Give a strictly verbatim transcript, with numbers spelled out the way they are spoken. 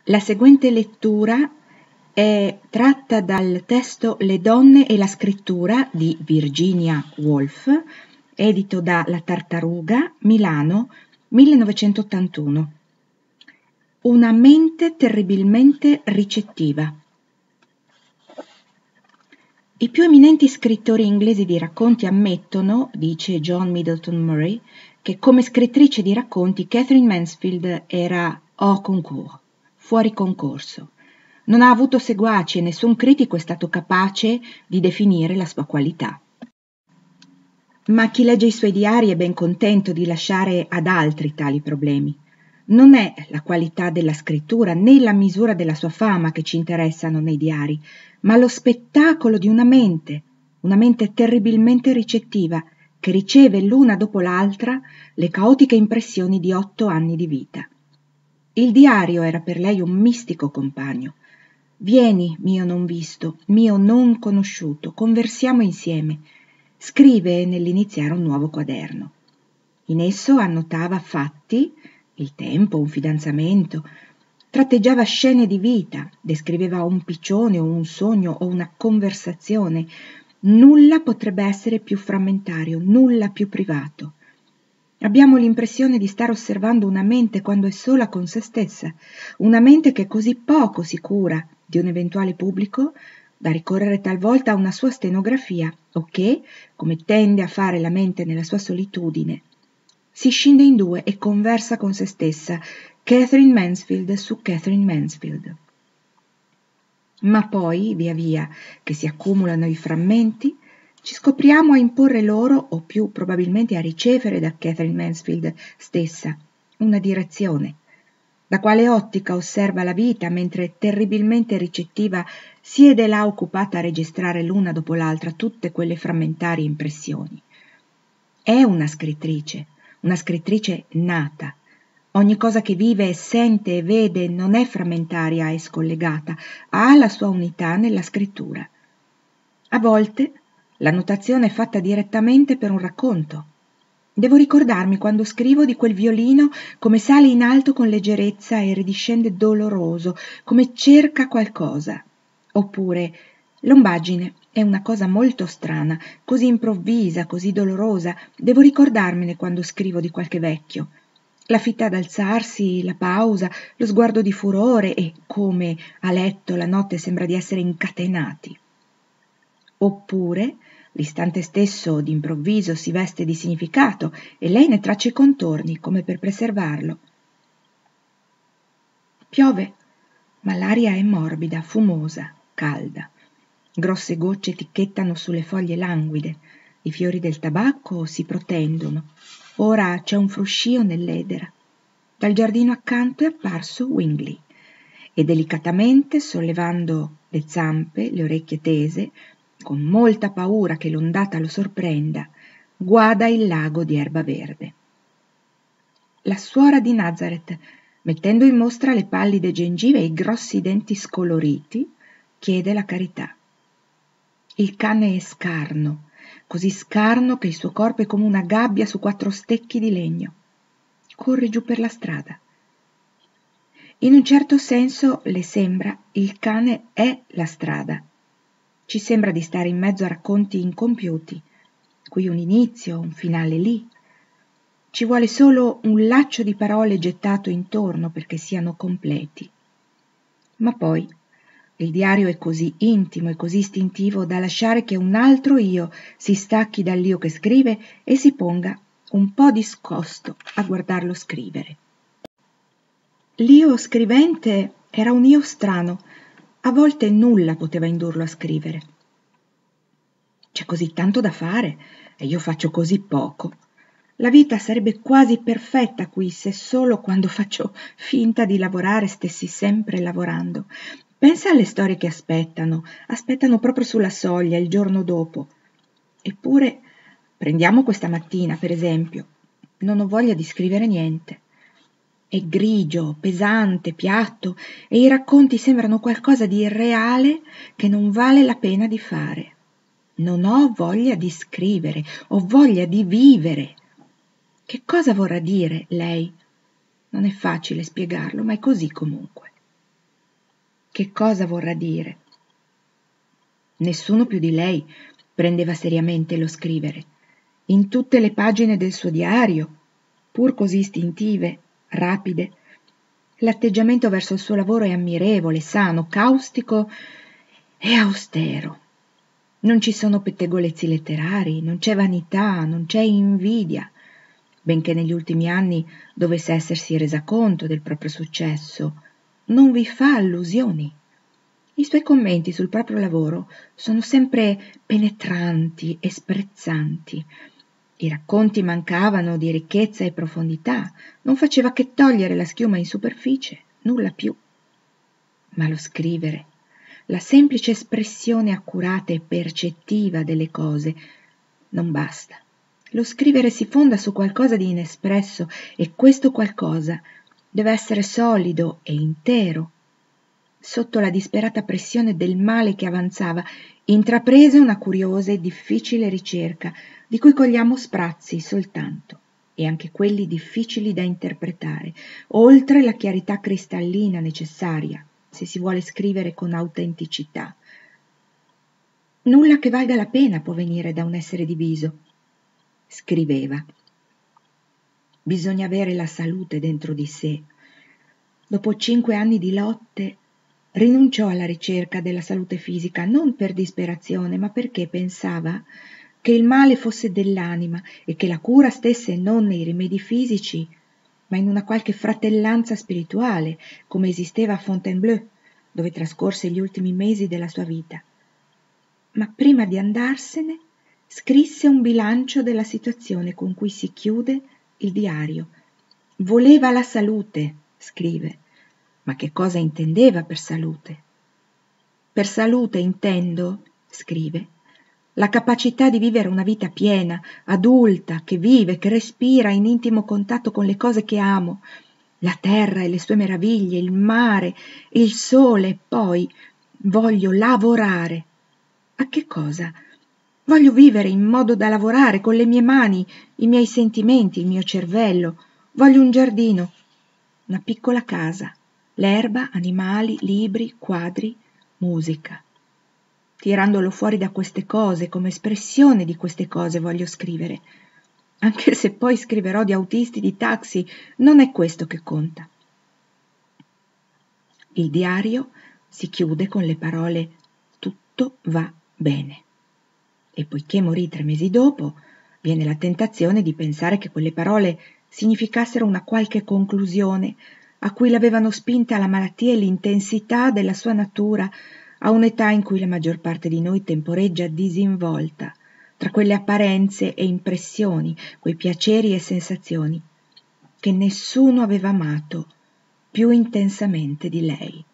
La seguente lettura è tratta dal testo Le donne e la scrittura di Virginia Woolf, edito da La Tartaruga, Milano, millenovecentottantuno. Una mente terribilmente ricettiva. I più eminenti scrittori inglesi di racconti ammettono, dice John Middleton Murray, che come scrittrice di racconti Katherine Mansfield era hors concours, fuori concorso. Non ha avuto seguaci e nessun critico è stato capace di definire la sua qualità. Ma chi legge i suoi diari è ben contento di lasciare ad altri tali problemi. Non è la qualità della scrittura né la misura della sua fama che ci interessano nei diari, ma lo spettacolo di una mente, una mente terribilmente ricettiva, che riceve l'una dopo l'altra le caotiche impressioni di otto anni di vita. Il diario era per lei un mistico compagno. Vieni, mio non visto, mio non conosciuto, conversiamo insieme. Scrive nell'iniziare un nuovo quaderno. In esso annotava fatti, il tempo, un fidanzamento, tratteggiava scene di vita, descriveva un piccione o un sogno o una conversazione. Nulla potrebbe essere più frammentario, nulla più privato. Abbiamo l'impressione di stare osservando una mente quando è sola con se stessa, una mente che così poco si cura di un eventuale pubblico da ricorrere talvolta a una sua stenografia o che, come tende a fare la mente nella sua solitudine, si scinde in due e conversa con se stessa, Katherine Mansfield su Katherine Mansfield. Ma poi, via via che si accumulano i frammenti, ci scopriamo a imporre loro, o più probabilmente a ricevere da Katherine Mansfield stessa, una direzione. Da quale ottica osserva la vita, mentre terribilmente ricettiva siede là occupata a registrare l'una dopo l'altra tutte quelle frammentarie impressioni. È una scrittrice, una scrittrice nata. Ogni cosa che vive e sente e vede non è frammentaria e scollegata, ha la sua unità nella scrittura. A volte la notazione è fatta direttamente per un racconto. Devo ricordarmi quando scrivo di quel violino come sale in alto con leggerezza e ridiscende doloroso, come cerca qualcosa. Oppure l'ombagine è una cosa molto strana, così improvvisa, così dolorosa. Devo ricordarmene quando scrivo di qualche vecchio. La fitta ad alzarsi, la pausa, lo sguardo di furore e come a letto la notte sembra di essere incatenati. Oppure l'istante stesso d'improvviso si veste di significato e lei ne traccia i contorni come per preservarlo. Piove, ma l'aria è morbida, fumosa, calda. Grosse gocce ticchettano sulle foglie languide, i fiori del tabacco si protendono. Ora c'è un fruscio nell'edera. Dal giardino accanto è apparso Wingley e delicatamente, sollevando le zampe, le orecchie tese, con molta paura che l'ondata lo sorprenda, guada il lago di erba verde. La suora di Nazareth, mettendo in mostra le pallide gengive e i grossi denti scoloriti, chiede la carità. Il cane è scarno, così scarno che il suo corpo è come una gabbia su quattro stecchi di legno. Corre giù per la strada. In un certo senso, le sembra, il cane è la strada. Ci sembra di stare in mezzo a racconti incompiuti, qui un inizio, un finale lì. Ci vuole solo un laccio di parole gettato intorno perché siano completi. Ma poi il diario è così intimo e così istintivo da lasciare che un altro io si stacchi dall'io che scrive e si ponga un po' discosto a guardarlo scrivere. L'io scrivente era un io strano. A volte nulla poteva indurlo a scrivere. C'è così tanto da fare e io faccio così poco. La vita sarebbe quasi perfetta qui se solo quando faccio finta di lavorare stessi sempre lavorando. Pensa alle storie che aspettano, aspettano proprio sulla soglia il giorno dopo. Eppure, prendiamo questa mattina, per esempio, non ho voglia di scrivere niente. È grigio, pesante, piatto e i racconti sembrano qualcosa di irreale che non vale la pena di fare. Non ho voglia di scrivere, ho voglia di vivere. Che cosa vorrà dire lei? Non è facile spiegarlo, ma è così comunque. Che cosa vorrà dire? Nessuno più di lei prendeva seriamente lo scrivere. In tutte le pagine del suo diario, pur così istintive, rapide, l'atteggiamento verso il suo lavoro è ammirevole, sano, caustico e austero. Non ci sono pettegolezzi letterari, non c'è vanità, non c'è invidia, benché negli ultimi anni dovesse essersi resa conto del proprio successo. Non vi fa allusioni. I suoi commenti sul proprio lavoro sono sempre penetranti e sprezzanti. I racconti mancavano di ricchezza e profondità, non faceva che togliere la schiuma in superficie, nulla più. Ma lo scrivere, la semplice espressione accurata e percettiva delle cose, non basta. Lo scrivere si fonda su qualcosa di inespresso e questo qualcosa deve essere solido e intero. Sotto la disperata pressione del male che avanzava, intraprese una curiosa e difficile ricerca, di cui cogliamo sprazzi soltanto, e anche quelli difficili da interpretare, oltre la chiarità cristallina necessaria, se si vuole scrivere con autenticità. Nulla che valga la pena può venire da un essere diviso. Scriveva. Bisogna avere la salute dentro di sé. Dopo cinque anni di lotte, rinunciò alla ricerca della salute fisica non per disperazione, ma perché pensava che il male fosse dell'anima e che la cura stesse non nei rimedi fisici, ma in una qualche fratellanza spirituale, come esisteva a Fontainebleau, dove trascorse gli ultimi mesi della sua vita. Ma prima di andarsene, scrisse un bilancio della situazione con cui si chiude il diario. Voleva la salute, scrive. Ma che cosa intendeva per salute? Per salute intendo, scrive, la capacità di vivere una vita piena, adulta, che vive, che respira in intimo contatto con le cose che amo, la terra e le sue meraviglie, il mare, il sole, e poi voglio lavorare. A che cosa? Voglio vivere in modo da lavorare con le mie mani, i miei sentimenti, il mio cervello. Voglio un giardino, una piccola casa, l'erba, animali, libri, quadri, musica. Tirandolo fuori da queste cose, come espressione di queste cose voglio scrivere. Anche se poi scriverò di autisti, di taxi, non è questo che conta. Il diario si chiude con le parole «Tutto va bene». E poiché morì tre mesi dopo, viene la tentazione di pensare che quelle parole significassero una qualche conclusione a cui l'avevano spinta la malattia e l'intensità della sua natura a un'età in cui la maggior parte di noi temporeggia disinvolta tra quelle apparenze e impressioni, quei piaceri e sensazioni che nessuno aveva amato più intensamente di lei.